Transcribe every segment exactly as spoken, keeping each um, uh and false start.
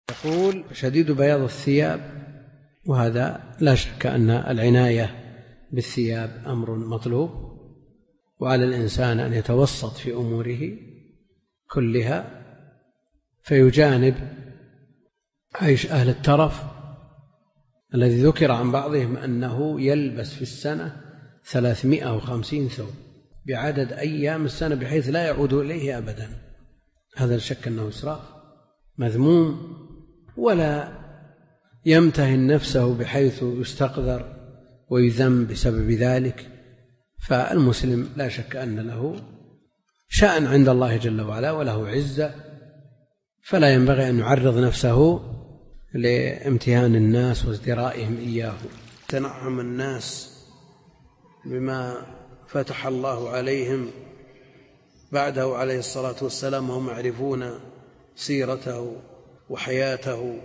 يقول: شديد بياض الثياب، وهذا لا شك أن العناية بالثياب أمر مطلوب، وعلى الإنسان أن يتوسط في أموره كلها، فيجانب عيش أهل الترف الذي ذكر عن بعضهم أنه يلبس في السنة ثلاثمائة وخمسين ثوب بعدد أيام السنة بحيث لا يعود إليه أبدا. هذا لا شك أنه إسراف مذموم، ولا يمتهن نفسه بحيث يستقذر ويذم بسبب ذلك. فالمسلم لا شك أن له شأن عند الله جل وعلا وله عزة، فلا ينبغي أن يعرض نفسه لامتهان الناس وازدرائهم إياه. تنعم الناس بما فتح الله عليهم بعده عليه الصلاة والسلام، وهم يعرفون سيرته وحياته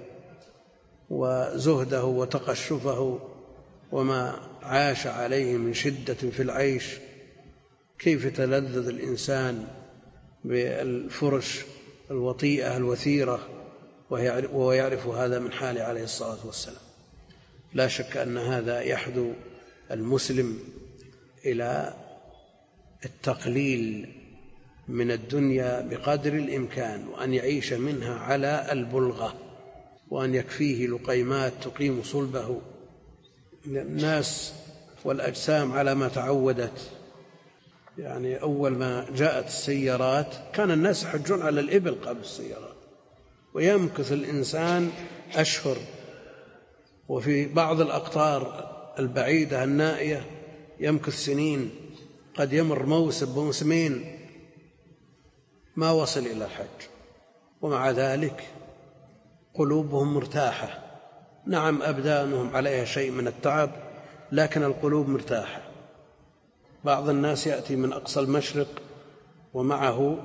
وزهده وتقشفه وما عاش عليه من شدة في العيش، كيف تلذذ الإنسان بالفرش الوطيئة الوثيرة وهو يعرف هذا من حاله عليه الصلاة والسلام. لا شك أن هذا يحدو المسلم إلى التقليل من الدنيا بقدر الإمكان، وأن يعيش منها على البلغة، وأن يكفيه لقيمات تقيم صلبه. الناس والأجسام على ما تعودت، يعني أول ما جاءت السيارات كان الناس يحجون على الإبل قبل السيارات، ويمكث الإنسان أشهر، وفي بعض الأقطار البعيدة النائية يمكث سنين، قد يمر موسم موسمين ما وصل إلى الحج، ومع ذلك قلوبهم مرتاحة. نعم أبدانهم عليها شيء من التعب، لكن القلوب مرتاحة. بعض الناس يأتي من أقصى المشرق ومعه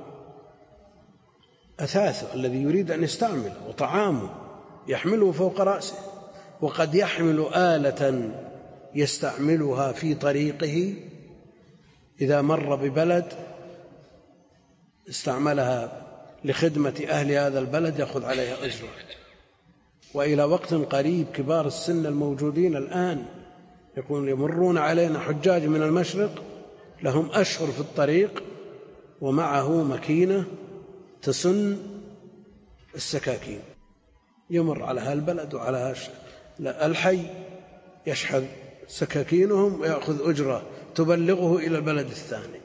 أثاثه الذي يريد أن يستعمله وطعامه يحمله فوق رأسه، وقد يحمل آلة يستعملها في طريقه، إذا مر ببلد استعملها لخدمة أهل هذا البلد يأخذ عليها أجرا. وإلى وقت قريب كبار السن الموجودين الآن يقولون يمرون علينا حجاج من المشرق لهم أشهر في الطريق ومعه مكينة تسن السكاكين، يمر على هالبلد وعلى الحي يشحذ سكاكينهم ويأخذ أجرة تبلغه إلى البلد الثاني.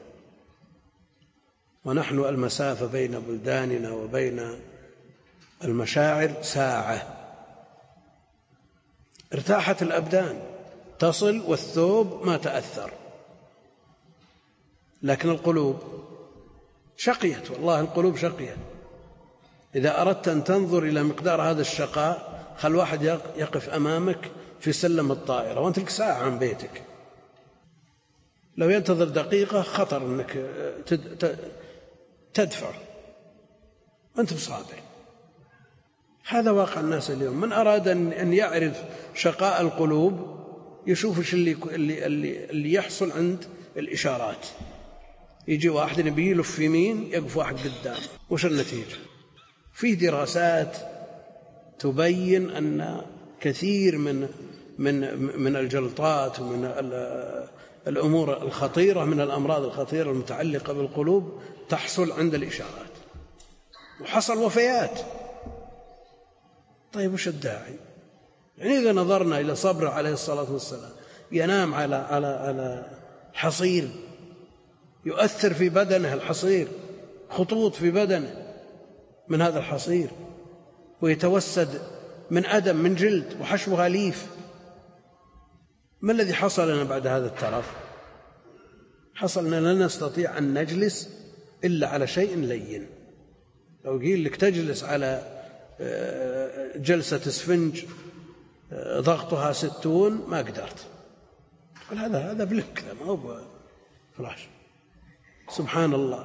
ونحن المسافة بين بلداننا وبين المشاعر ساعة. ارتاحت الأبدان، تصل والثوب ما تأثر، لكن القلوب شقيت، والله القلوب شقيت. إذا أردت أن تنظر إلى مقدار هذا الشقاء، خل واحد يقف أمامك في سلم الطائرة وأنت لك ساعة عن بيتك، لو ينتظر دقيقة خطر أنك تدفع أنت بصابع. هذا واقع الناس اليوم. من أراد أن يعرف شقاء القلوب يشوف ايش اللي, اللي, اللي يحصل عند الإشارات. يجي واحد يبي يلف يمين يقف واحد قدام، وش النتيجة؟ فيه دراسات تبين أن كثير من من من الجلطات ومن الأمور الخطيرة من الأمراض الخطيرة المتعلقة بالقلوب تحصل عند الإشارات، وحصل وفيات. طيب وش الداعي؟ يعني إذا نظرنا إلى صبره عليه الصلاة والسلام، ينام على على على حصير يؤثر في بدنه، الحصير خطوط في بدنه من هذا الحصير، ويتوسد من أدم من جلد وحشوها ليف. ما الذي حصل لنا بعد هذا الترف؟ حصل أننا لا نستطيع أن نجلس إلا على شيء لين. لو قيل لك تجلس على جلسة اسفنج ضغطها ستون ما قدرت. قال هذا هذا بلك، ما هو فلاش. سبحان الله.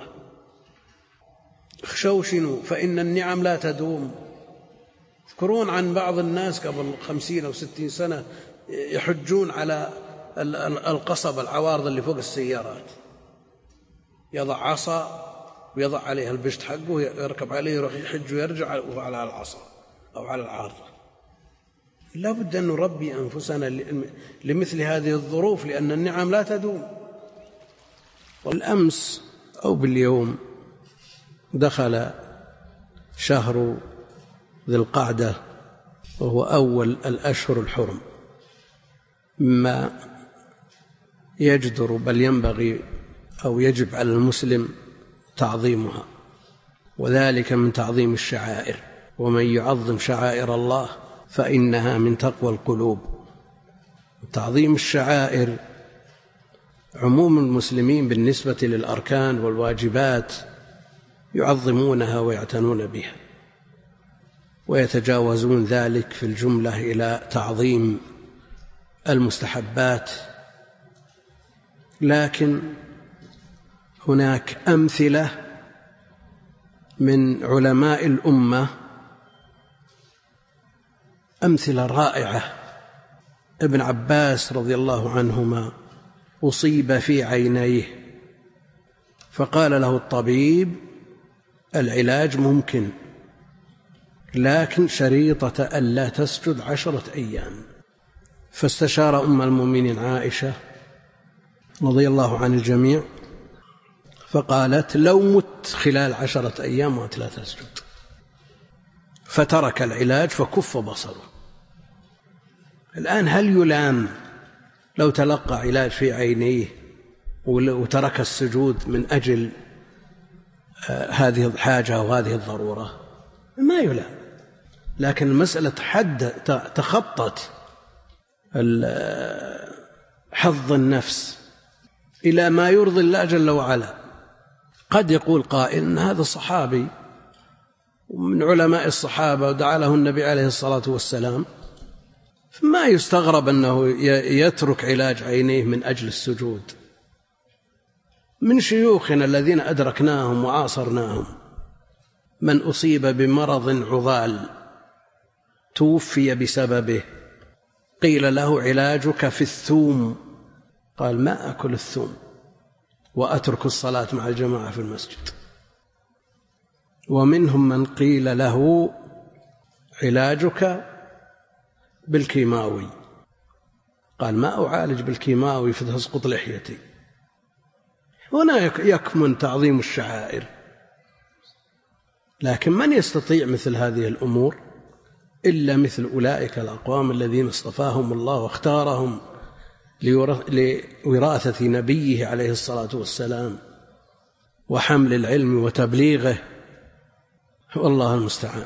اخشوشنوا فإن النعم لا تدوم. تذكرون عن بعض الناس قبل خمسين أو ستين سنة يحجون على القصب العوارض اللي فوق السيارات، يضع عصا ويضع عليها البشت حقه ويركب عليه يروح يحج ويرجع على العصا. أو على العارضة. لا بد أن نربي أنفسنا لمثل هذه الظروف، لأن النعم لا تدوم. والأمس أو باليوم دخل شهر ذي القعدة، وهو أول الأشهر الحرم، ما يجدر بل ينبغي أو يجب على المسلم تعظيمها، وذلك من تعظيم الشعائر. ومن يعظم شعائر الله فإنها من تقوى القلوب. تعظيم الشعائر عموم المسلمين بالنسبة للأركان والواجبات يعظمونها ويعتنون بها، ويتجاوزون ذلك في الجملة إلى تعظيم المستحبات. لكن هناك أمثلة من علماء الأمة، أمثلة رائعة. ابن عباس رضي الله عنهما أصيب في عينيه، فقال له الطبيب: العلاج ممكن، لكن شريطة ألا تسجد عشرة أيام. فاستشار أم المؤمنين عائشة رضي الله عن الجميع، فقالت: لو مت خلال عشرة أيام وأنت لا تسجد. فترك العلاج فكف بصره. الآن هل يلام لو تلقى علاج في عينيه وترك السجود من أجل هذه الحاجة وهذه الضرورة؟ ما يلام. لكن المسألة حد تخطت حظ النفس إلى ما يرضي الله جل وعلا. قد يقول قائل إن هذا صحابي ومن علماء الصحابة ودعا له النبي عليه الصلاة والسلام، فما يستغرب أنه يترك علاج عينيه من أجل السجود. من شيوخنا الذين أدركناهم وعاصرناهم من أصيب بمرض عضال توفي بسببه، قيل له: علاجك في الثوم. قال: ما أكل الثوم وأترك الصلاة مع الجماعة في المسجد. ومنهم من قيل له: علاجك بالكيماوي. قال: ما أعالج بالكيماوي فتسقط لحيتي. هنا يكمن تعظيم الشعائر. لكن من يستطيع مثل هذه الأمور إلا مثل أولئك الأقوام الذين اصطفاهم الله واختارهم لوراثة نبيه عليه الصلاة والسلام وحمل العلم وتبليغه، والله المستعان.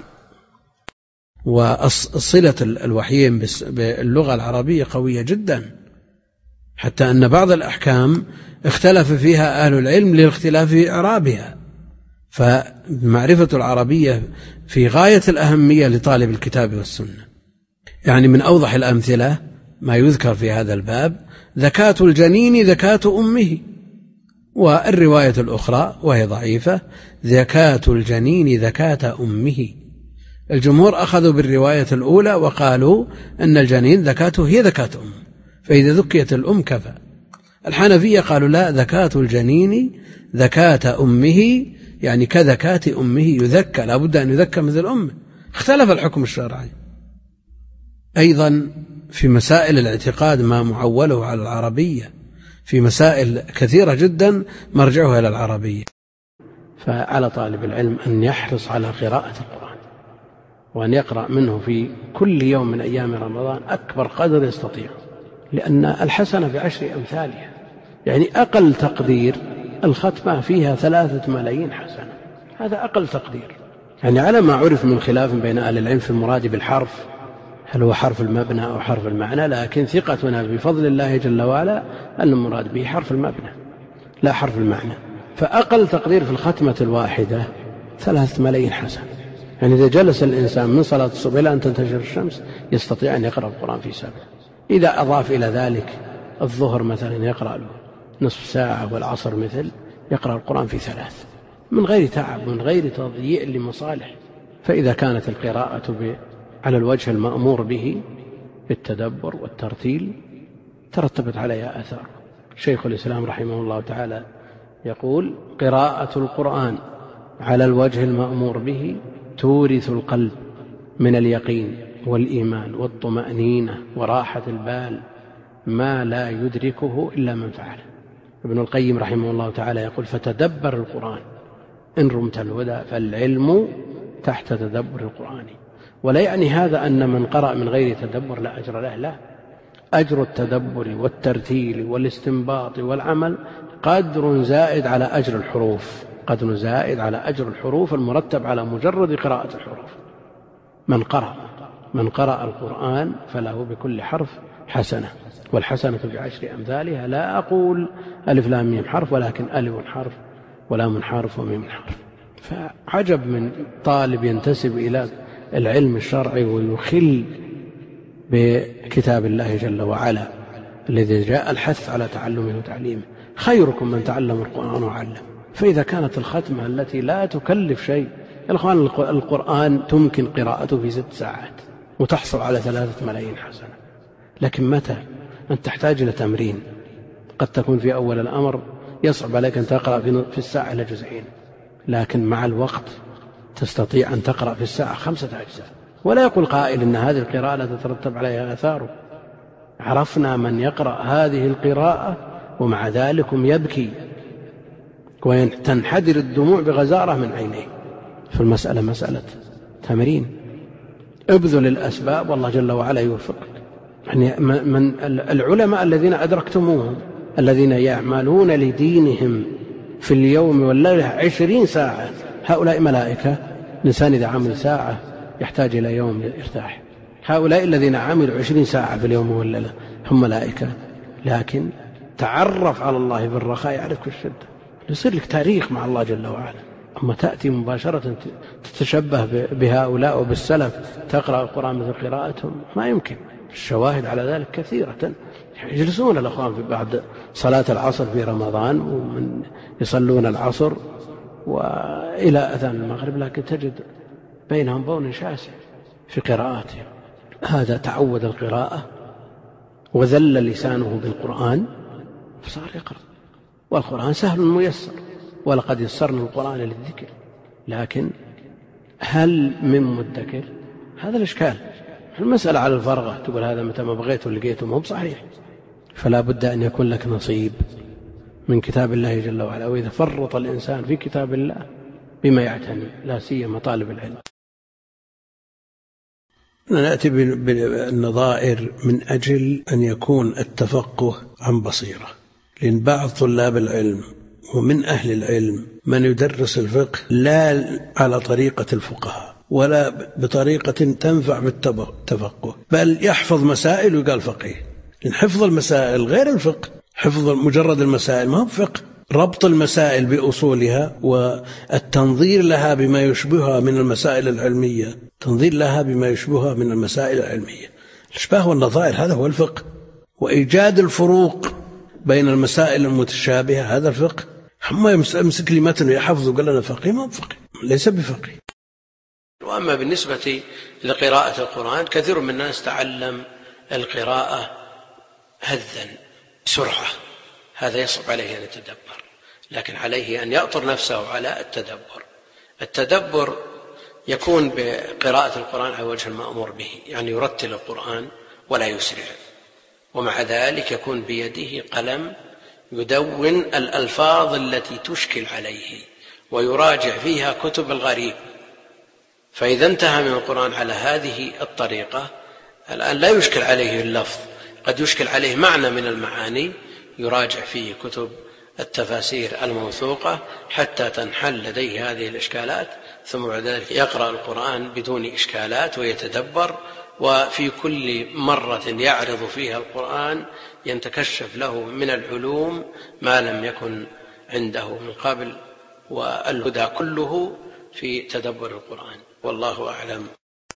وصلة الوحيين باللغة العربية قوية جدا، حتى أن بعض الأحكام اختلف فيها أهل العلم لاختلاف إعرابها. فمعرفة العربية في غاية الأهمية لطالب الكتاب والسنة. يعني من أوضح الأمثلة ما يذكر في هذا الباب: زكاة الجنين زكاة أمه. والرواية الأخرى وهي ضعيفة: زكاة الجنين زكاة أمه. الجمهور أخذوا بالرواية الأولى وقالوا أن الجنين زكاته هي زكاة أمه، فإذا ذكيت الأم كفى. الحنفية قالوا لا، زكاة الجنين زكاة أمه، يعني كزكاة أمه، يذكى، لا بد أن يذكى مثل أمه. اختلف الحكم الشرعي. أيضا في مسائل الاعتقاد ما معوله على العربية، في مسائل كثيرة جدا مرجعها إلى العربية. فعلى طالب العلم أن يحرص على قراءة القرآن، وأن يقرأ منه في كل يوم من أيام رمضان أكبر قدر يستطيع، لأن الحسنة بعشر أمثالها. يعني أقل تقدير الختمة فيها ثلاثة ملايين حسنة، هذا أقل تقدير. يعني على ما عرف من خلاف بين أهل العلم في المراد بالحرف، هل هو حرف المبنى أو حرف المعنى، لكن ثقتنا بفضل الله جل وعلا أن المراد به حرف المبنى لا حرف المعنى. فأقل تقدير في الختمة الواحدة ثلاثة ملايين حسنة. يعني إذا جلس الإنسان من صلاة الصبح إلى أن تنتشر الشمس يستطيع أن يقرأ القرآن في سبع. إذا أضاف إلى ذلك الظهر مثلا يقرأ له نصف ساعة، والعصر مثل يقرأ القرآن في ثلاث، من غير تعب، من غير تضييع لمصالح. فإذا كانت القراءة على الوجه المأمور به بالتدبر والترتيل ترتبت عليها آثار. شيخ الإسلام رحمه الله تعالى يقول: قراءة القرآن على الوجه المأمور به تورث القلب من اليقين والإيمان والطمأنينة وراحة البال ما لا يدركه إلا من فعله. ابن القيم رحمه الله تعالى يقول: فتدبر القرآن إن رمت الهدى فالعلم تحت تدبر القرآن. ولا يعني هذا أن من قرأ من غير تدبر لا أجر له، لا، أجر التدبر والترتيل والاستنباط والعمل قدر زائد على أجر الحروف، قدر زائد على أجر الحروف المرتب على مجرد قراءة الحروف. من قرأ من قرأ القرآن فله بكل حرف حسنة، والحسنة بعشر أمثالها. لا أقول ألف لام ميم حرف، ولكن ألف حرف ولام حرف وميم حرف. فعجب من طالب ينتسب إلى العلم الشرعي ويخل بكتاب الله جل وعلا الذي جاء الحث على تعلمه وتعليمه: خيركم من تعلم القرآن وعلم. فإذا كانت الختمة التي لا تكلف شيء، الإخوان القرآن تمكن قراءته في ست ساعات وتحصل على ثلاثة ملايين حسنة، لكن متى أن تحتاج إلى تمرين؟ قد تكون في أول الأمر يصعب عليك أن تقرأ في الساعة إلى جزئين، لكن مع الوقت تستطيع أن تقرأ في الساعة خمسة أجزاء. ولا يقول قائل إن هذه القراءة لا تترتب عليها آثاره. عرفنا من يقرأ هذه القراءة ومع ذلك يبكي وتنحدر الدموع بغزارة من عينيه. فالمسألة مسألة تمرين. ابذل الأسباب والله جل وعلا يوفقك. يعني من العلماء الذين أدركتموهم الذين يعملون لدينهم في اليوم والليلة عشرين ساعة، هؤلاء ملائكة. الإنسان إذا عمل ساعة يحتاج إلى يوم للإرتاح. هؤلاء الذين عملوا عشرين ساعة في اليوم والليلة هم ملائكة، لكن تعرف على الله بالرخاء يعرفك الشدة، يصير لك تاريخ مع الله جل وعلا. أما تأتي مباشرة تتشبه بهؤلاء وبالسلف تقرأ القرآن مثل قراءتهم، ما يمكن. الشواهد على ذلك كثيرة. يجلسون الأخوان في بعد صلاة العصر في رمضان ومن يصلون العصر وإلى أذان المغرب، لكن تجد بينهم بون شاسع في قراءاتهم. هذا تعود القراءة وذل لسانه بالقرآن فصار يقرأ، والقرآن سهل ميسر، ولقد يسرنا القرآن للذكر، لكن هل من مدكر؟ هذا الإشكال. المسألة على الفرغة، تقول هذا متى ما بغيته لقيته، ما هو صحيح. فلا بد أن يكون لك نصيب من كتاب الله جل وعلا. وإذا فرط الإنسان في كتاب الله بما يعتني، لا سيما طالب العلم. نأتي بالنظائر من أجل أن يكون التفقه عن بصيرة، لأن بعض طلاب العلم ومن أهل العلم من يدرس الفقه لا على طريقة الفقهاء ولا بطريقة تنفع بالتفقه، بل يحفظ مسائل ويقال فقيه. لأن حفظ المسائل غير الفقه. حفظ مجرد المسائل ما هو فقه. ربط المسائل بأصولها والتنظير لها بما يشبهها من المسائل العلمية، تنظير لها بما يشبهها من المسائل العلمية، الإشباه والنظائر، هذا هو الفقه. وإيجاد الفروق بين المسائل المتشابهة هذا الفقه. هم يمسك لي متن ويحفظ وقال لنا فقيه، ما فقيه، ليس بفقيه. وأما بالنسبة لقراءة القرآن، كثير من الناس تعلم القراءة هذا بسرعة، هذا يصعب عليه أن يتدبر، لكن عليه أن يأطر نفسه على التدبر. التدبر يكون بقراءة القرآن على وجه المأمور به، يعني يرتل القرآن ولا يسرع، ومع ذلك يكون بيده قلم يدون الألفاظ التي تشكل عليه ويراجع فيها كتب الغريب. فإذا انتهى من القرآن على هذه الطريقة، الآن لا يشكل عليه اللفظ، قد يشكل عليه معنى من المعاني، يراجع فيه كتب التفاسير الموثوقة حتى تنحل لديه هذه الإشكالات، ثم بعد ذلك يقرأ القرآن بدون إشكالات ويتدبر. وفي كل مرة يعرض فيها القرآن يتكشف له من العلوم ما لم يكن عنده من قبل، والهدى كله في تدبر القرآن، والله أعلم.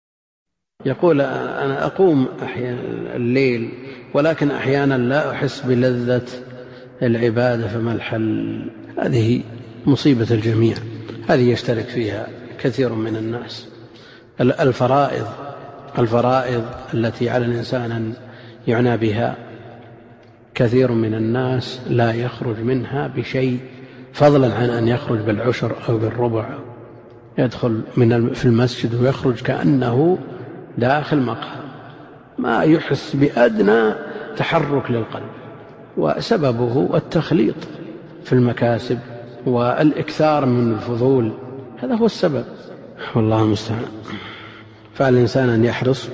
يقول: أنا أقوم أحيانا الليل ولكن أحيانا لا أحس بلذة العبادة، فما الحل؟ هذه مصيبة الجميع، هذه يشترك فيها كثير من الناس. الفرائض الفرائض التي على الإنسان أن يعنى بها، كثير من الناس لا يخرج منها بشيء، فضلا عن أن يخرج بالعشر أو بالربع. يدخل من في المسجد ويخرج كأنه داخل مقهى، ما يحس بأدنى تحرك للقلب، وسببه التخليط في المكاسب والإكثار من الفضول، هذا هو السبب، والله المستعان. فالإنسان أن يحرص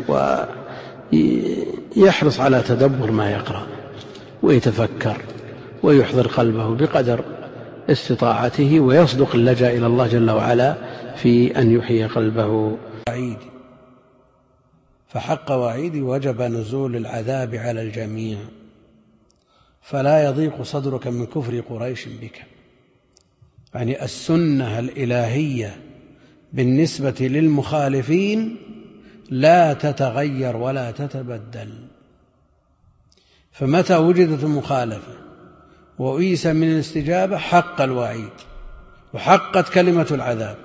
ويحرص على تدبر ما يقرأ ويتفكر ويحضر قلبه بقدر استطاعته، ويصدق اللجأ إلى الله جل وعلا في أن يحيي قلبه. وعيدي فحق وعيدي وجب نزول العذاب على الجميع، فلا يضيق صدرك من كفر قريش بك. يعني السنة الإلهية بالنسبة للمخالفين لا تتغير ولا تتبدل، فمتى وجدت المخالفة وأيس من الاستجابة حق الوعيد وحقت كلمة العذاب.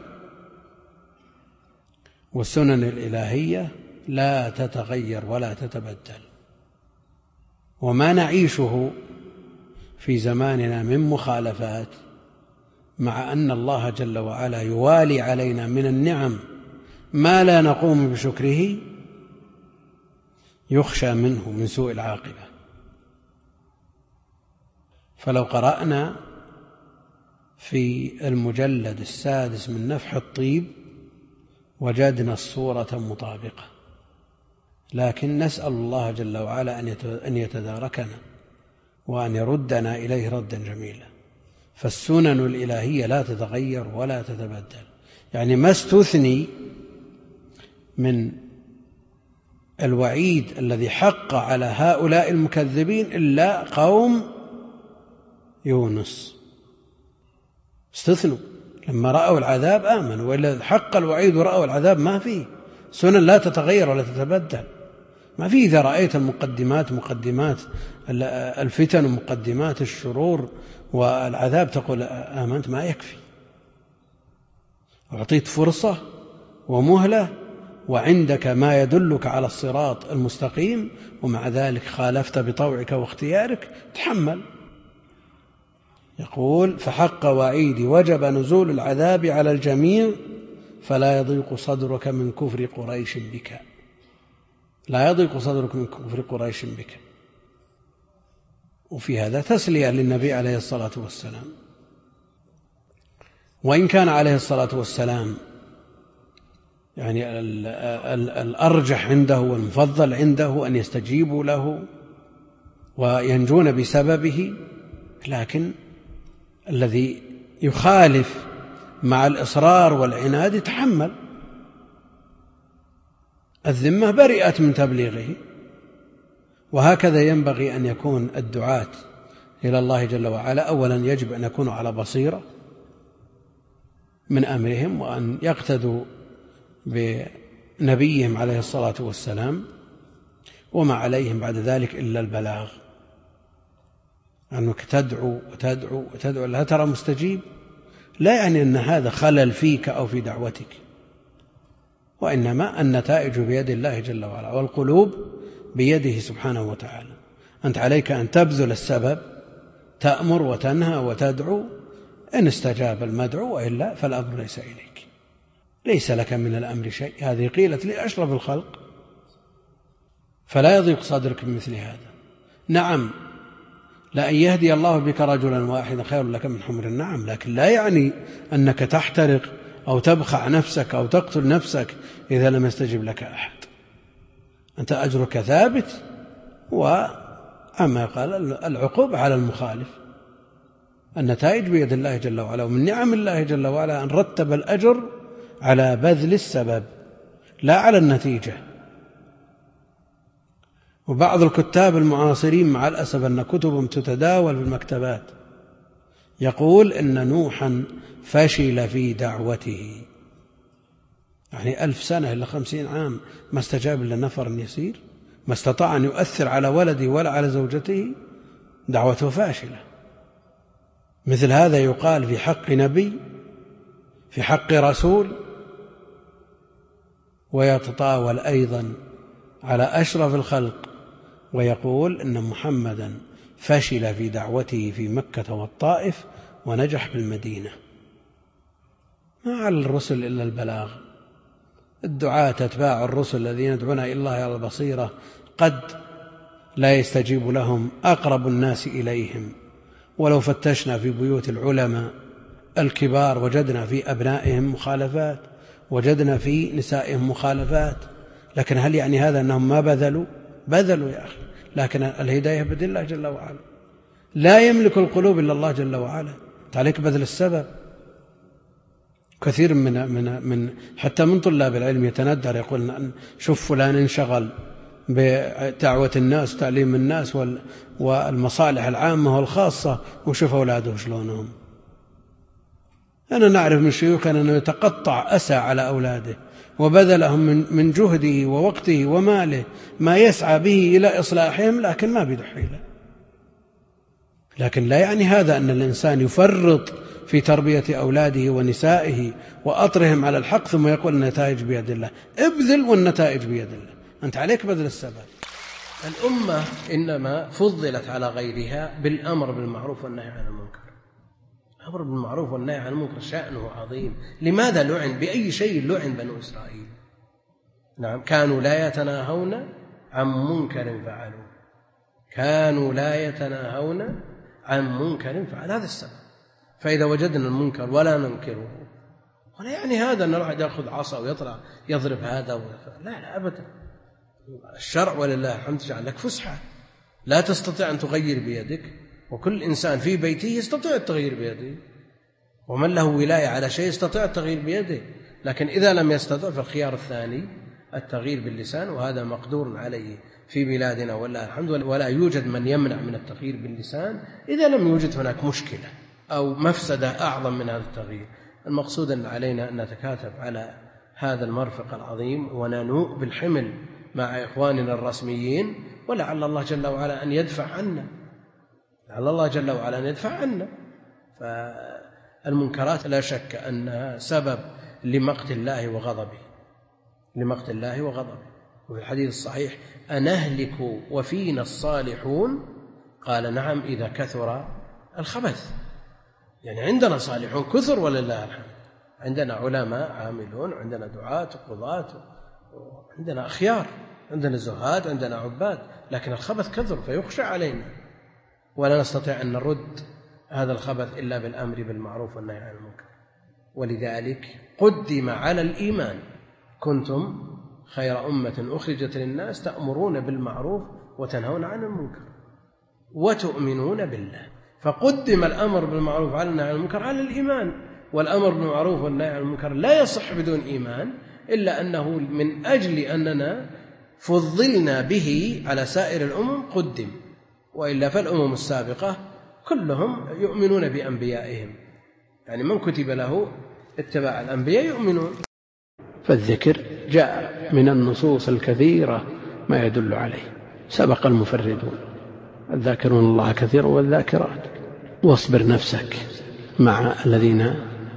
والسنن الإلهية لا تتغير ولا تتبدل، وما نعيشه في زماننا من مخالفات، مع أن الله جل وعلا يوالي علينا من النعم ما لا نقوم بشكره، يخشى منه من سوء العاقبة. فلو قرأنا في المجلد السادس من نفح الطيب وجدنا الصورة مطابقة، لكن نسأل الله جل وعلا أن يتداركنا وأن يردنا إليه ردا جميلا. فالسنن الإلهية لا تتغير ولا تتبدل، يعني ما استثني من الوعيد الذي حق على هؤلاء المكذبين إلا قوم يونس، استثنوا لما رأوا العذاب آمنوا، وإلا حق الوعيد ورأوا العذاب ما فيه. سنن لا تتغير ولا تتبدل، ما فيه. إذا رأيت المقدمات مقدمات الفتن ومقدمات الشرور والعذاب تقول آمنت، ما يكفي. أعطيت فرصة ومهلة وعندك ما يدلك على الصراط المستقيم، ومع ذلك خالفت بطوعك واختيارك، تحمل. يقول فحق وعيدي وجب نزول العذاب على الجميع، فلا يضيق صدرك من كفر قريش بك. لا يضيق صدرك من كفر قريش بك. وفي هذا تسلية للنبي عليه الصلاة والسلام، وإن كان عليه الصلاة والسلام يعني الأرجح عنده والمفضل عنده أن يستجيبوا له وينجون بسببه، لكن الذي يخالف مع الإصرار والعناد يتحمل. الذمة برئت من تبليغه. وهكذا ينبغي أن يكون الدعاة إلى الله جل وعلا. أولا يجب أن يكونوا على بصيرة من أمرهم، وأن يقتدوا بنبيهم عليه الصلاة والسلام، وما عليهم بعد ذلك إلا البلاغ. أنك تدعو وتدعو وتدعو لا ترى مستجيب، لا يعني أن هذا خلل فيك أو في دعوتك، وإنما النتائج بيد الله جل وعلا، والقلوب بيده سبحانه وتعالى. أنت عليك أن تبذل السبب، تأمر وتنهى وتدعو، إن استجاب المدعو، وإلا فالأمر ليس إليك، ليس لك من الأمر شيء. هذه قيلت لأشرف الخلق. فلا يضيق صدرك بمثل هذا. نعم، لأن يهدي الله بك رجلا واحدا خير لك من حمر النعم، لكن لا يعني أنك تحترق أو تبخع نفسك أو تقتل نفسك إذا لم يستجب لك أحد. أنت أجرك ثابت، وأما قال العقوبة على المخالف. النتائج بيد الله جل وعلا، ومن نعم الله جل وعلا أن رتب الأجر على بذل السبب لا على النتيجة. وبعض الكتاب المعاصرين مع الأسف أن كتبهم تتداول في المكتبات يقول إن نوحا فشل في دعوته، يعني ألف سنة إلا خمسين عام ما استجاب إلا نفر يسير، ما استطاع أن يؤثر على ولده ولا على زوجته، دعوته فاشلة. مثل هذا يقال في حق نبي، في حق رسول، ويتطاول أيضا على أشرف الخلق ويقول إن محمدا فشل في دعوته في مكة والطائف ونجح بالمدينة. ما على الرسل إلا البلاغ. الدعاة أتباع الرسل الذين يدعون إلى الله على البصيرة قد لا يستجيب لهم أقرب الناس إليهم، ولو فتشنا في بيوت العلماء الكبار وجدنا في أبنائهم مخالفات، وجدنا في نسائهم مخالفات. لكن هل يعني هذا أنهم ما بذلوا؟ بذلوا يا أخي، لكن الهداية بيد الله جل وعلا، لا يملك القلوب إلا الله جل وعلا. عليك بذل السبب. كثير من من من حتى من طلاب العلم يتندر، يقول شوف فلان انشغل بدعوة الناس وتعليم الناس والمصالح العامة والخاصة، وشوف أولاده شلونهم. أنا نعرف من شيوخنا أنه يتقطع أسى على أولاده، وبذلهم من جهده ووقته وماله ما يسعى به إلى إصلاحهم، لكن ما بيد حيلة. لكن لا يعني هذا أن الإنسان يفرط في تربية أولاده ونسائه وأطرهم على الحق ثم يقول النتائج بيد الله. ابذل والنتائج بيد الله، أنت عليك بذل السبب. الأمة إنما فضلت على غيرها بالأمر بالمعروف والنهي عن المنكر. الأمر بالمعروف والنهي عن المنكر شأنه عظيم. لماذا لعن؟ بأي شيء لعن بنو إسرائيل؟ نعم، كانوا لا يتناهون عن منكر فعلوه، كانوا لا يتناهون عن منكر فعل. هذا السبب. فإذا وجدنا المنكر ولا ننكره، ولا يعني هذا أن الواحد يأخذ عصا ويطلع يضرب هذا ويطلع. لا لا أبدا. الشرع ولله الحمد جعل لك فسحة، لا تستطيع أن تغير بيدك، وكل إنسان في بيته يستطيع التغيير بيده، ومن له ولاية على شيء يستطيع التغيير بيده. لكن إذا لم يستطع فالخيار الثاني التغيير باللسان، وهذا مقدور عليه في بلادنا والله الحمد، ولا يوجد من يمنع من التغيير باللسان إذا لم يوجد هناك مشكلة أو مفسدة أعظم من هذا التغيير. المقصود أن علينا أن نتكاتف على هذا المرفق العظيم وننوء بالحمل مع إخواننا الرسميين، ولعل الله جل وعلا أن يدفع عنا، لعل الله جل وعلا أن يدفع عنا. فالمنكرات لا شك أنها سبب لمقت الله وغضبه، لمقت الله وغضبه. وفي الحديث الصحيح: أنهلك وفينا الصالحون؟ قال: نعم، إذا كثر الخبث. يعني عندنا صالحون كثر ولله الحمد، عندنا علماء عاملون، عندنا دعاة وقضاة، عندنا أخيار، عندنا زهاد، عندنا عباد، لكن الخبث كثر فيخشى علينا، ولا نستطيع أن نرد هذا الخبث إلا بالأمر بالمعروف والنهي عن المنكر. ولذلك قدم على الإيمان: كنتم خير أمة أخرجت للناس تأمرون بالمعروف وتنهون عن المنكر وتؤمنون بالله. فقدم الأمر بالمعروف على النهي عن المنكر على الإيمان، والأمر بالمعروف والنهي عن المنكر لا يصح بدون إيمان، إلا أنه من أجل أننا فضلنا به على سائر الأمم قدم، وإلا فالأمم السابقة كلهم يؤمنون بأنبيائهم، يعني من كتب له اتباع الأنبياء يؤمنون. فالذكر جاء من النصوص الكثيرة ما يدل عليه. سبق المفردون الذاكرون الله كثيرا والذاكرات. واصبر نفسك مع الذين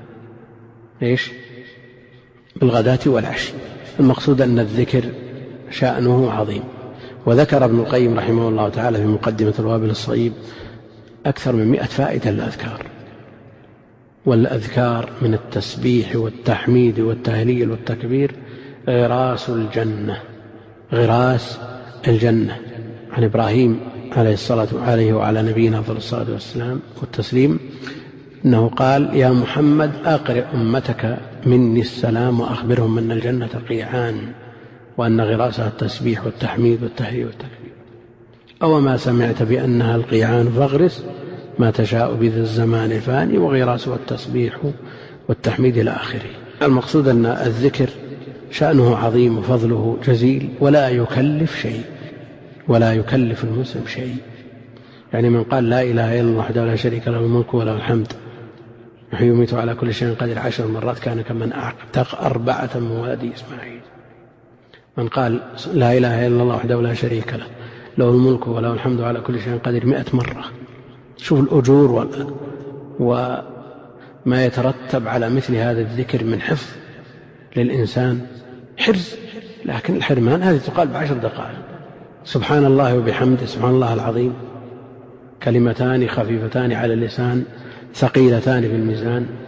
إيش بالغداة والعشي. المقصود أن الذكر شأنه عظيم. وذكر ابن القيم رحمه الله تعالى في مقدمة الوابل الصيب أكثر من مئة فائدة للأذكار. والأذكار من التسبيح والتحميد والتهليل والتكبير غراس الجنة، غراس الجنة. عن إبراهيم عليه الصلاة عليه وعلى نبينا أفضل الصلاة والسلام والتسليم أنه قال: يا محمد أقرئ أمتك مني السلام وأخبرهم أن الجنة قيعان، وأن غراسها التسبيح والتحميد والتهليل والتكبير. أو ما سمعت بأنها القيعان فاغرس ما تشاء بذي الزمان الفاني وغراسها التسبيح والتحميد إلى آخره. المقصود أن الذكر شأنه عظيم وفضله جزيل، ولا يكلف شيء، ولا يكلف المسلم شيء. يعني من قال لا إله إلا الله وحده لا شريك له الملك وله الحمد يحيي ويميت على كل شيء قدير عشر مرات كان كمن أعتق أربعة من ولد إسماعيل. من قال لا إله إلا الله وحده لا شريك له له الملك وله الحمد على كل شيء قدير مئة مرة. شوف الأجور وما يترتب على مثل هذا الذكر من حفظ للإنسان، حرز. لكن الحرمان هذه تقال بعشر دقائق. سبحان الله وبحمده، سبحان الله العظيم، كلمتان خفيفتان على اللسان ثقيلتان في الميزان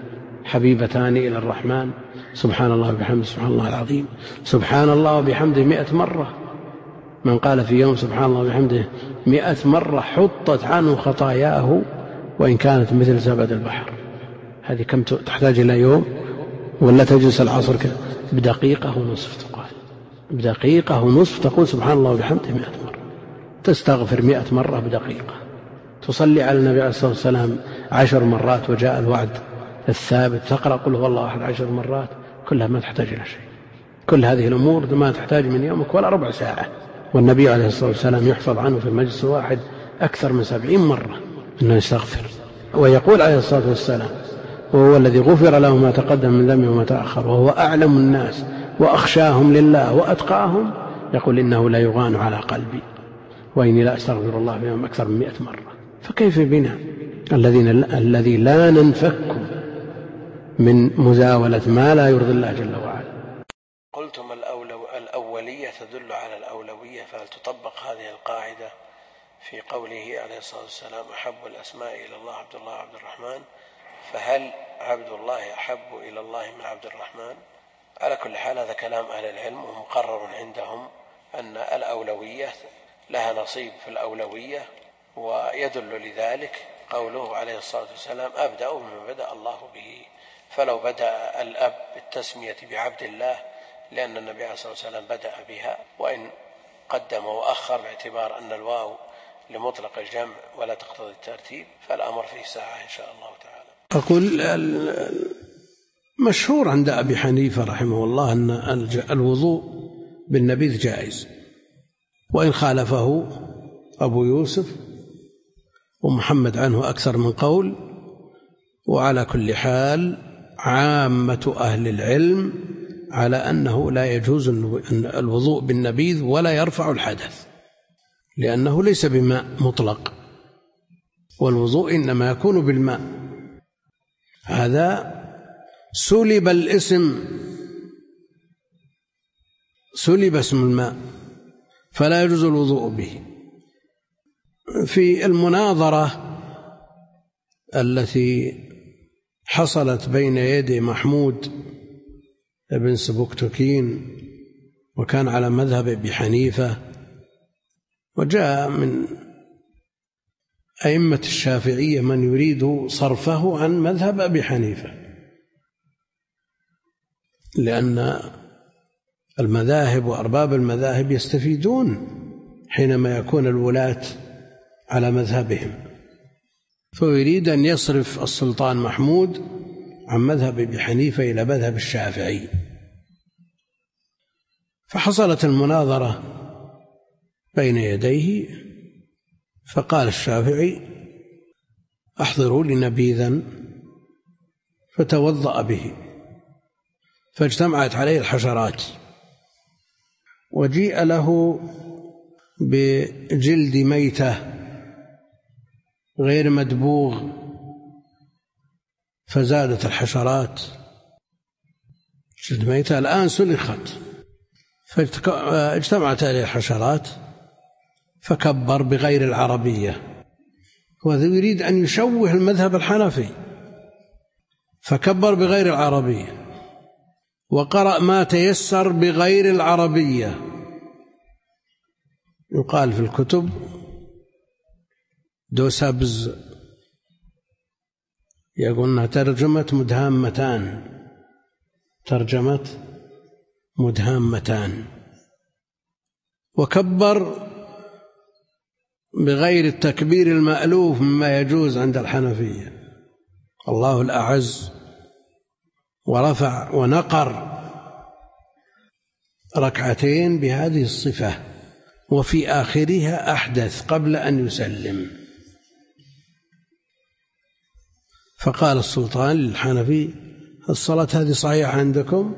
حبيبتان إلى الرحمن، سبحان الله وبحمده سبحان الله العظيم، سبحان الله وبحمده مئة مرة. من قال في يوم سبحان الله وبحمده مئة مرة حطت عنه خطاياه وإن كانت مثل زبد البحر. هذه كم تحتاج إلى يوم؟ ولا تجلس العصر كذا بدقيقة ونصف تقول، بدقيقة ونصف تقول سبحان الله وبحمده مئة مرة، تستغفر مئة مرة بدقيقة، تصلي على النبي عليه الصلاة والسلام عشر مرات وجاء الوعد الثابت، تقرأ قل هو الله أحد عشر مرات، كلها ما تحتاج إلى شيء. كل هذه الأمور ما تحتاج من يومك ولا ربع ساعة. والنبي عليه الصلاة والسلام يحفظ عنه في المجلس الواحد أكثر من سبعين مرة أنه يستغفر. ويقول عليه الصلاة والسلام وهو الذي غفر له ما تقدم من ذنبه وما تأخر وهو أعلم الناس وأخشاهم لله وأتقاهم، يقول إنه لا يغان على قلبي وإني لا أستغفر الله في يوم أكثر من مئة مرة. فكيف بنا الذين الذي لا ننفك من مزاولة ما لا يرضي الله جل وعلا. قلتم الأولو الأولية تدل على الأولوية، فهل تطبق هذه القاعدة في قوله عليه الصلاة والسلام أحب الأسماء إلى الله عبد الله عبد الرحمن؟ فهل عبد الله أحب إلى الله من عبد الرحمن؟ على كل حال هذا كلام أهل العلم، ومقرر عندهم أن الأولوية لها نصيب في الأولوية، ويدل لذلك قوله عليه الصلاة والسلام أبدأ بما بدأ الله به. فلو بدأ الأب بالتسمية بعبد الله لأن النبي عليه الصلاة والسلام بدأ بها، وإن قدم وأخر باعتبار أن الواو لمطلق الجمع ولا تقتضي الترتيب، فالأمر فيه ساعة إن شاء الله تعالى. أقول مشهور عند أبي حنيفة رحمه الله أن الوضوء بالنبيذ جائز، وإن خالفه أبو يوسف ومحمد عنه أكثر من قول. وعلى كل حال عامة أهل العلم على أنه لا يجوز الوضوء بالنبيذ ولا يرفع الحدث، لأنه ليس بماء مطلق، والوضوء إنما يكون بالماء. هذا سلب الاسم، سلب اسم الماء، فلا يجوز الوضوء به. في المناظرة التي حصلت بين يدي محمود بن سبكتكين، وكان على مذهب أبي حنيفة، وجاء من أئمة الشافعية من يريد صرفه عن مذهب أبي حنيفة، لأن المذاهب وأرباب المذاهب يستفيدون حينما يكون الولاة على مذهبهم، فيريد أن يصرف السلطان محمود عن مذهب أبي حنيفة إلى مذهب الشافعي. فحصلت المناظرة بين يديه، فقال الشافعي أحضروا لي نبيذا، فتوضأ به، فاجتمعت عليه الحشرات، وجيء له بجلد ميتة غير مدبوغ، فزادت الحشرات. جلد ميتة الآن سلخت، فاجتمعت عليه الحشرات، فكبر بغير العربية، وهذا يريد أن يشوه المذهب الحنفي، فكبر بغير العربية وقرأ ما تيسر بغير العربية. يقال في الكتب دوسابز، يقولنا ترجمة مدهامتان، ترجمة مدهامتان، وكبر بغير التكبير المألوف مما يجوز عند الحنفية، الله الأعز، ورفع ونقر ركعتين بهذه الصفة، وفي آخرها أحدث قبل أن يسلم. فقال السلطان للحنفي الصلاة هذه صحيحة عندكم؟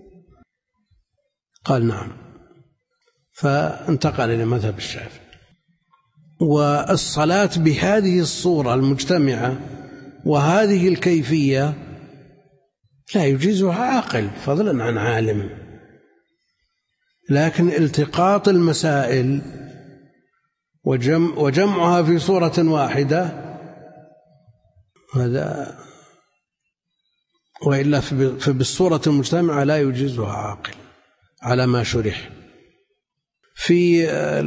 قال نعم، فانتقل إلى مذهب الشافعي. والصلاة بهذه الصورة المجتمعة وهذه الكيفية لا يجيزها عاقل فضلا عن عالم، لكن التقاط المسائل وجمع وجمعها في صورة واحدة هذا وإلا فبالصورة المجتمعة لا يجيزها عاقل على ما شرح. في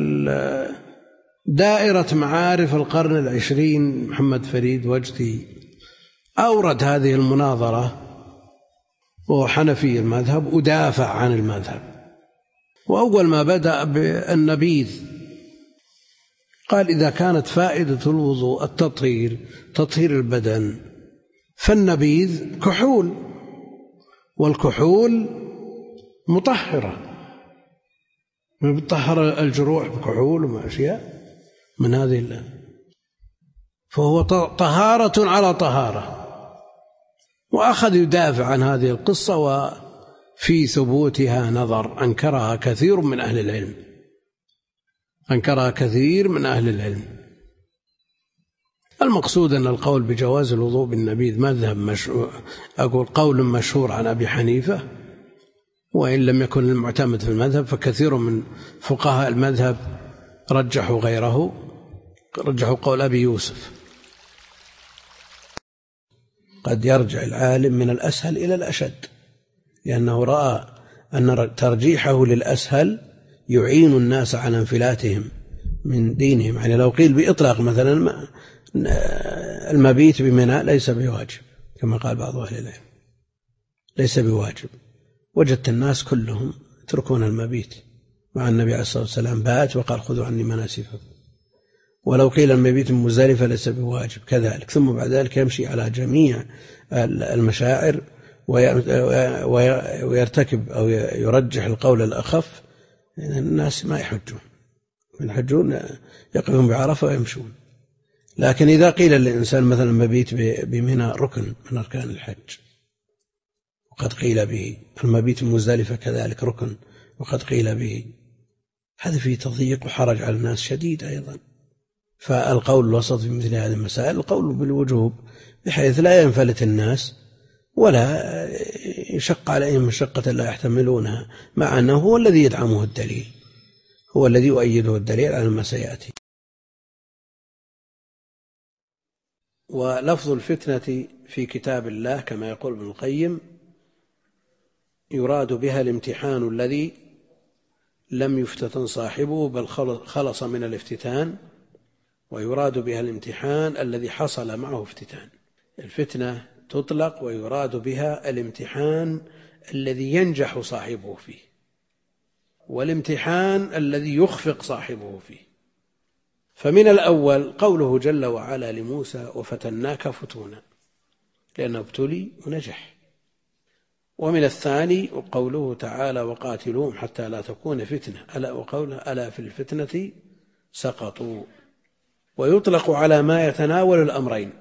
دائرة معارف القرن العشرين محمد فريد وجدي أورد هذه المناظرة، وهو حنفي المذهب ودافع عن المذهب. وأول ما بدأ بالنبيذ قال إذا كانت فائدة الوضوء التطهير تطهير البدن فالنبيذ كحول، والكحول مطهرة، بتطهر الجروح بكحول وأشياء من هذه الله، فهو طهارة على طهارة. وأخذ يدافع عن هذه القصة، وفي ثبوتها نظر أنكرها كثير من أهل العلم، أنكرها كثير من أهل العلم. المقصود أن القول بجواز الوضوء بالنبيذ مذهب مشهور، أقول قول مشهور عن أبي حنيفة، وإن لم يكن المعتمد في المذهب فكثير من فقهاء المذهب رجحوا غيره، رجحوا قول أبي يوسف. قد يرجع العالم من الأسهل إلى الأشد، لأنه رأى أن ترجيحه للأسهل يعين الناس على انفلاتهم من دينهم. يعني لو قيل بإطلاق مثلا المبيت بمنى ليس بواجب كما قال بعض أهل العلم، ليس بواجب، وجدت الناس كلهم يتركون المبيت، مع النبي عليه الصلاة والسلام بات وقال خذوا عني مناسككم. ولو قيل المبيت من مزدلفة ليس بواجب كذلك، ثم بعد ذلك يمشي على جميع المشاعر ويرتكب أو يرجح القول الأخف، الناس ما يحجون، يحجون يقفون بعرفة ويمشون. لكن إذا قيل للإنسان مثلا مبيت بمنى ركن من أركان الحج وقد قيل به، المبيت من مزدلفة كذلك ركن وقد قيل به، هذا فيه تضييق وحرج على الناس شديد أيضا. فالقول الوسط في مثل هذه المسائل القول بالوجوب، بحيث لا ينفلت الناس ولا يشق عليهم مشقة لا يحتملونها، مع أنه هو الذي يدعمه الدليل، هو الذي يؤيده الدليل على ما سيأتي. ولفظ الفتنة في كتاب الله كما يقول ابن القيم يراد بها الامتحان الذي لم يفتتن صاحبه بل خلص من الافتتان، ويراد بها الامتحان الذي حصل معه افتتان. الفتنة تطلق ويراد بها الامتحان الذي ينجح صاحبه فيه، والامتحان الذي يخفق صاحبه فيه. فمن الأول قوله جل وعلا لموسى وفتناك فتونا، لأنه ابتلي ونجح. ومن الثاني قوله تعالى وقاتلوهم حتى لا تكون فتنة، ألا وقوله ألا في الفتنة سقطوا. ويطلق على ما يتناول الأمرين،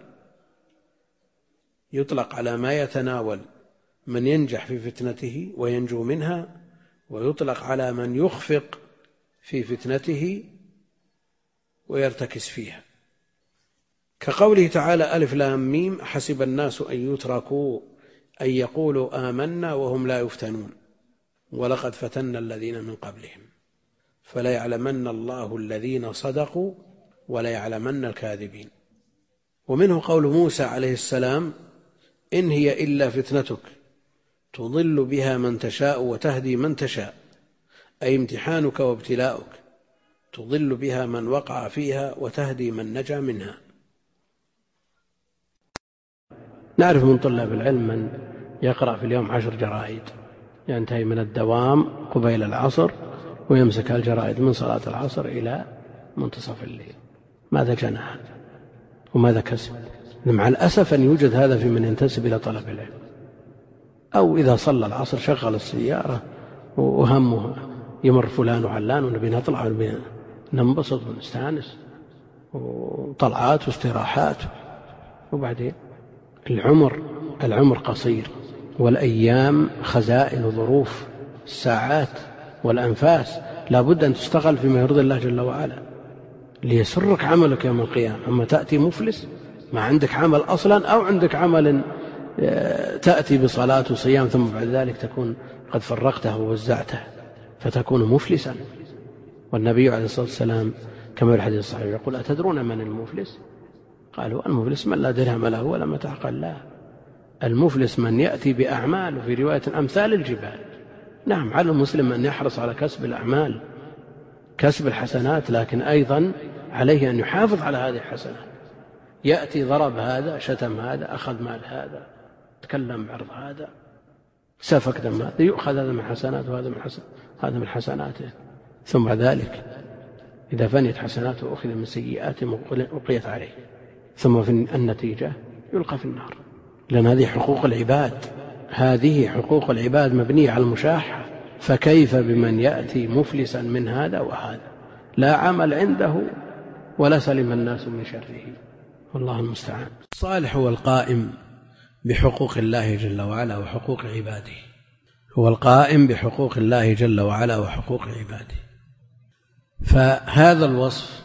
يطلق على ما يتناول من ينجح في فتنته وينجو منها، ويطلق على من يخفق في فتنته ويرتكس فيها، كقوله تعالى ألف لام ميم حسب الناس أن يتركوا أن يقولوا آمنا وهم لا يفتنون ولقد فتنا الذين من قبلهم فلا يعلمن الله الذين صدقوا ولا يعلمن الكاذبين. ومنه قول موسى عليه السلام إن هي إلا فتنتك تضل بها من تشاء وتهدي من تشاء، أي امتحانك وابتلاؤك تضل بها من وقع فيها وتهدي من نجا منها. نعرف من طلاب العلم من يقرأ في اليوم عشر جرائد، ينتهي من الدوام قبيل العصر ويمسك الجرائد من صلاة العصر إلى منتصف الليل. ماذا جنى هذا وماذا كسب؟ مع الأسف أن يوجد هذا في من ينتسب إلى طلب العلم، أو إذا صلى العصر شغل السيارة وهمه يمر فلان وعلان ونبي نطلع ونبي ننبسط ونستانس وطلعات واستراحات، وبعدين العمر العمر قصير، والأيام خزائن وظروف، الساعات والأنفاس لا بد أن تستغل فيما يرضي الله جل وعلا ليسرك عملك يوم القيامة. أما تأتي مفلس ما عندك عمل أصلا، أو عندك عمل تأتي بصلاة وصيام ثم بعد ذلك تكون قد فرقته ووزعته فتكون مفلسا. والنبي عليه الصلاة والسلام كما في الحديث الصحيح يقول أتدرون من المفلس؟ قالوا المفلس من لا درهم له ولا متاع. قال لا، المفلس من يأتي بأعمال، وفي رواية أمثال الجبال. نعم، على المسلم أن يحرص على كسب الأعمال، كسب الحسنات، لكن أيضا عليه أن يحافظ على هذه الحسنات. يأتي ضرب هذا، شتم هذا، أخذ مال هذا، تكلم بعرض هذا، سفك دم هذا، يؤخذ هذا من حسناته وهذا من حسن هذا من حسناته. ثم ذلك إذا فنيت حسناته أخذ من سيئاته وقيت عليه، ثم في النتيجة يلقى في النار. لأن هذه حقوق العباد، هذه حقوق العباد مبنية على المشاحة. فكيف بمن يأتي مفلسا من هذا وهذا، لا عمل عنده ولا سلم الناس من شره، والله المستعان. الصالح هو القائم بحقوق الله جل وعلا وحقوق عباده، هو القائم بحقوق الله جل وعلا وحقوق عباده. فهذا الوصف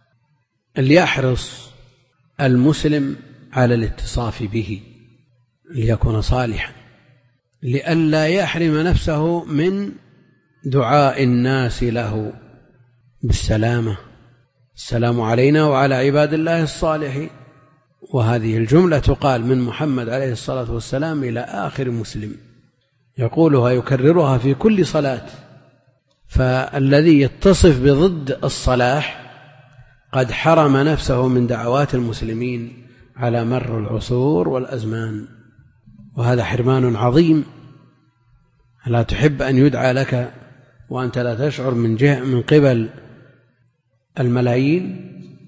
ليحرص المسلم على الاتصاف به ليكون صالحا، لئلا يحرم نفسه من دعاء الناس له بالسلامة، السلام علينا وعلى عباد الله الصالحين. وهذه الجملة تقال من محمد عليه الصلاة والسلام إلى آخر مسلم، يقولها يكررها في كل صلاة. فالذي يتصف بضد الصلاح قد حرم نفسه من دعوات المسلمين على مر العصور والأزمان، وهذا حرمان عظيم. لا تحب أن يدعى لك وأنت لا تشعر من جهة من قبل الملايين،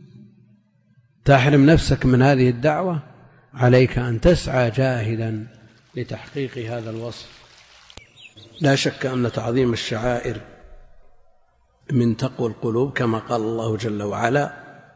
تحرم نفسك من هذه الدعوة. عليك أن تسعى جاهدا لتحقيق هذا الوصف. لا شك أن تعظيم الشعائر من تقوى القلوب كما قال الله جل وعلا،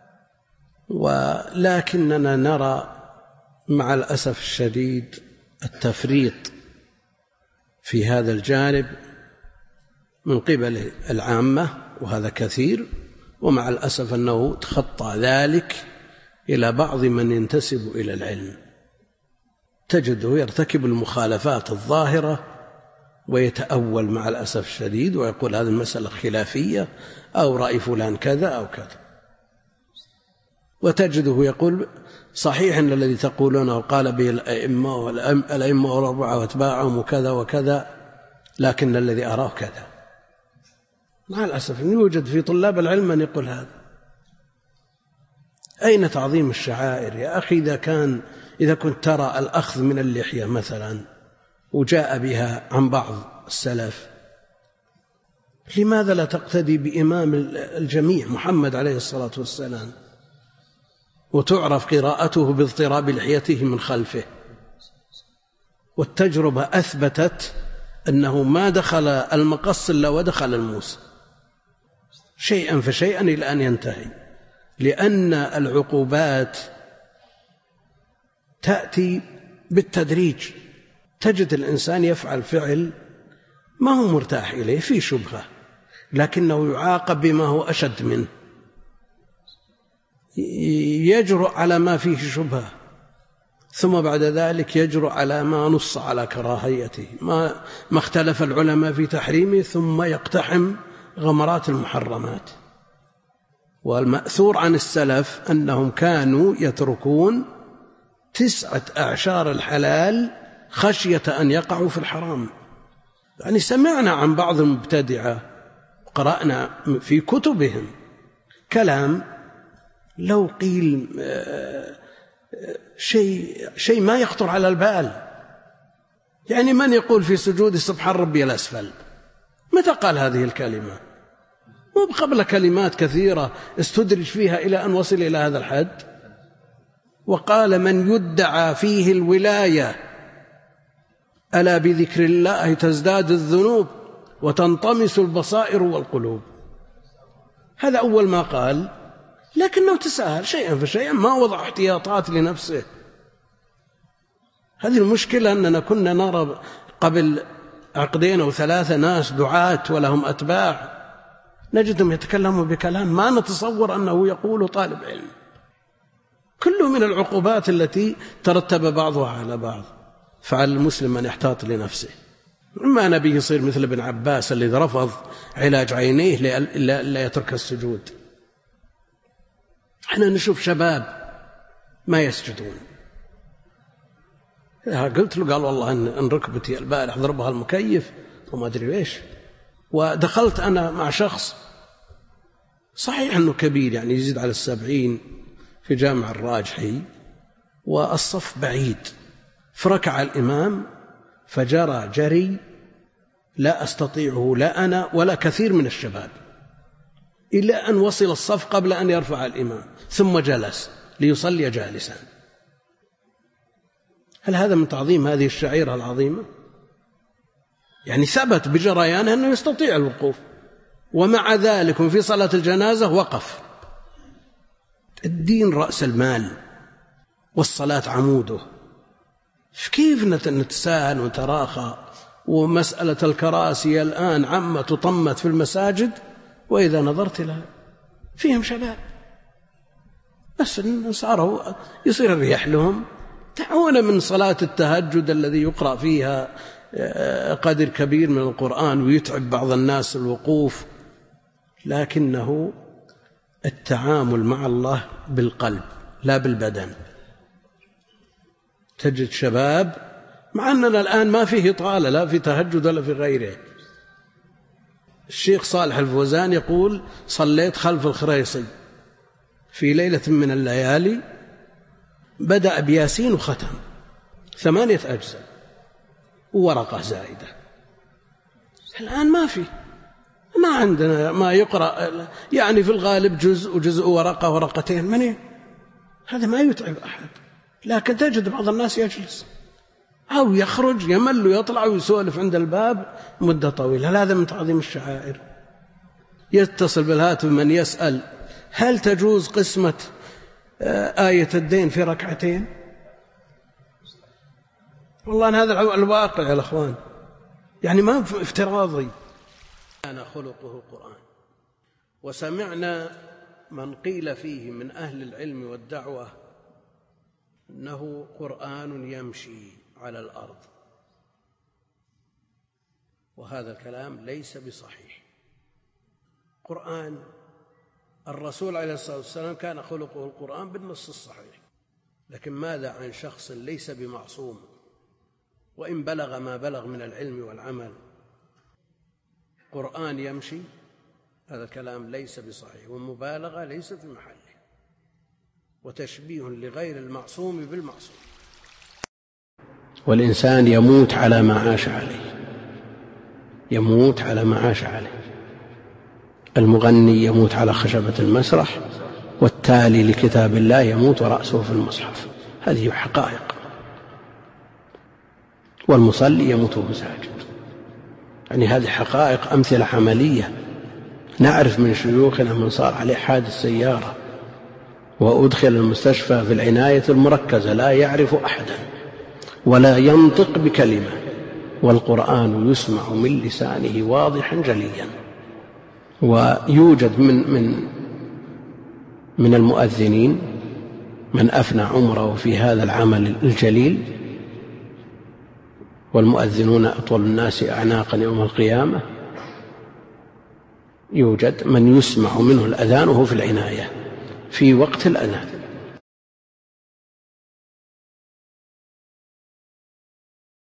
ولكننا نرى مع الأسف الشديد التفريط في هذا الجانب من قبل العامة، وهذا كثير، ومع الأسف أنه تخطى ذلك إلى بعض من ينتسب إلى العلم، تجده يرتكب المخالفات الظاهرة ويتأول مع الأسف الشديد ويقول هذه المسألة خلافية أو رأي فلان كذا أو كذا، وتجده يقول صحيح أن الذي تقولونه قال به الأئمة والأئمة والأربعة واتباعهم وكذا وكذا، لكن الذي أراه كذا. مع الأسف أن يوجد في طلاب العلم من يقول هذا. أين تعظيم الشعائر يا أخي؟ إذا كان إذا كنت ترى الأخذ من اللحية مثلا وجاء بها عن بعض السلف، لماذا لا تقتدي بإمام الجميع محمد عليه الصلاة والسلام وتعرف قراءته باضطراب لحيته من خلفه؟ والتجربة أثبتت أنه ما دخل المقص إلا ودخل الموس، شيئا فشيئا إلى أن ينتهي، لأن العقوبات تأتي بالتدريج. تجد الإنسان يفعل فعل ما هو مرتاح إليه، في شبهة، لكنه يعاقب بما هو أشد منه، يجرؤ على ما فيه شبهة، ثم بعد ذلك يجرؤ على ما نص على كراهيته، ما, ما اختلف العلماء في تحريمه، ثم يقتحم غمرات المحرمات. والمأثور عن السلف أنهم كانوا يتركون تسعة أعشار الحلال خشية أن يقعوا في الحرام. يعني سمعنا عن بعض المبتدعة، قرأنا في كتبهم كلام لو قيل شيء شيء ما يخطر على البال. يعني من يقول في سجود سبحان ربي الأسفل؟ متى قال هذه الكلمة؟ مو قبل كلمات كثيرة استدرج فيها إلى أن وصل إلى هذا الحد. وقال من يدعى فيه الولاية ألا بذكر الله تزداد الذنوب وتنطمس البصائر والقلوب. هذا أول ما قال، لكنه تساهل شيئا فشيئا، ما وضع احتياطات لنفسه. هذه المشكلة أننا كنا نرى قبل عقدين أو ثلاثة ناس دعاة ولهم أتباع، نجدهم يتكلموا بكلام ما نتصور أنه يقول طالب علم. كله من العقوبات التي ترتب بعضها على بعض. فعلى المسلم أن يحتاط لنفسه. إما نبي يصير مثل ابن عباس الذي رفض علاج عينيه لا يترك السجود. احنا نشوف شباب ما يسجدون، قلت له، قال والله إن ركبتي البارح ضربها المكيف وما أدري إيش. ودخلت أنا مع شخص صحيح أنه كبير، يعني يزيد على السبعين، في جامع الراجحي، والصف بعيد، فركع الإمام فجرى جري لا أستطيعه لا أنا ولا كثير من الشباب، إلى أن وصل الصف قبل أن يرفع الإمام، ثم جلس ليصلي جالسا. هل هذا من تعظيم هذه الشعيرة العظيمة؟ يعني ثبت بجريانه أنه يستطيع الوقوف، ومع ذلك في صلاة الجنازة وقف. الدين رأس المال والصلاة عموده، كيف نتساهل ونتراخى؟ ومسألة الكراسي الآن عمة تطمت في المساجد، وإذا نظرت لها فيهم شباب بس صاروا يصير الريح لهم، تعون من صلاة التهجد الذي يقرأ فيها قدر كبير من القرآن ويتعب بعض الناس الوقوف. لكنه التعامل مع الله بالقلب لا بالبدن. تجد شباب، مع أننا الآن ما فيه طالة لا في تهجد ولا في غيره. الشيخ صالح الفوزان يقول: صليت خلف الخريصي في ليلة من الليالي، بدأ بياسين وختم ثمانية أجزاء وورقة زائدة. الآن ما في، ما عندنا ما يقرأ، يعني في الغالب جزء وجزء ورقة ورقتين منين، هذا ما يتعب أحد. لكن تجد بعض الناس يجلس أو يخرج يمل ويطلع ويسولف عند الباب مدة طويلة. هذا من تعظيم الشعائر. يتصل بالهاتف من يسأل: هل تجوز قسمة آية الدين في ركعتين؟ والله أن هذا الواقع يا الأخوان، يعني ما افتراضي. كان خلقه القرآن. وسمعنا من قيل فيه من أهل العلم والدعوة أنه قرآن يمشي على الأرض، وهذا الكلام ليس بصحيح. قرآن الرسول عليه الصلاة والسلام كان خلقه القرآن بالنص الصحيح، لكن ماذا عن شخص ليس بمعصوم وإن بلغ ما بلغ من العلم والعمل؟ قرآن يمشي، هذا الكلام ليس بصحيح، والمبالغة ليس في محله، وتشبيه لغير المعصوم بالمعصوم. والإنسان يموت على ما عاش عليه، يموت على ما عاش عليه. المغني يموت على خشبة المسرح، والتالي لكتاب الله يموت ورأسه في المصحف. هذه حقائق. والمصلي يموت مساجد، يعني هذه حقائق، أمثلة عملية. نعرف من شيوخنا من صار عليه حادث سيارة وأدخل المستشفى في العناية المركزة لا يعرف أحدا ولا ينطق بكلمة، والقرآن يسمع من لسانه واضحا جليا. ويوجد من من من المؤذنين من أفنى عمره في هذا العمل الجليل، والمؤذنون أطول الناس أعناقا يوم القيامة. يوجد من يسمع منه الأذان وهو في العناية في وقت الأذان،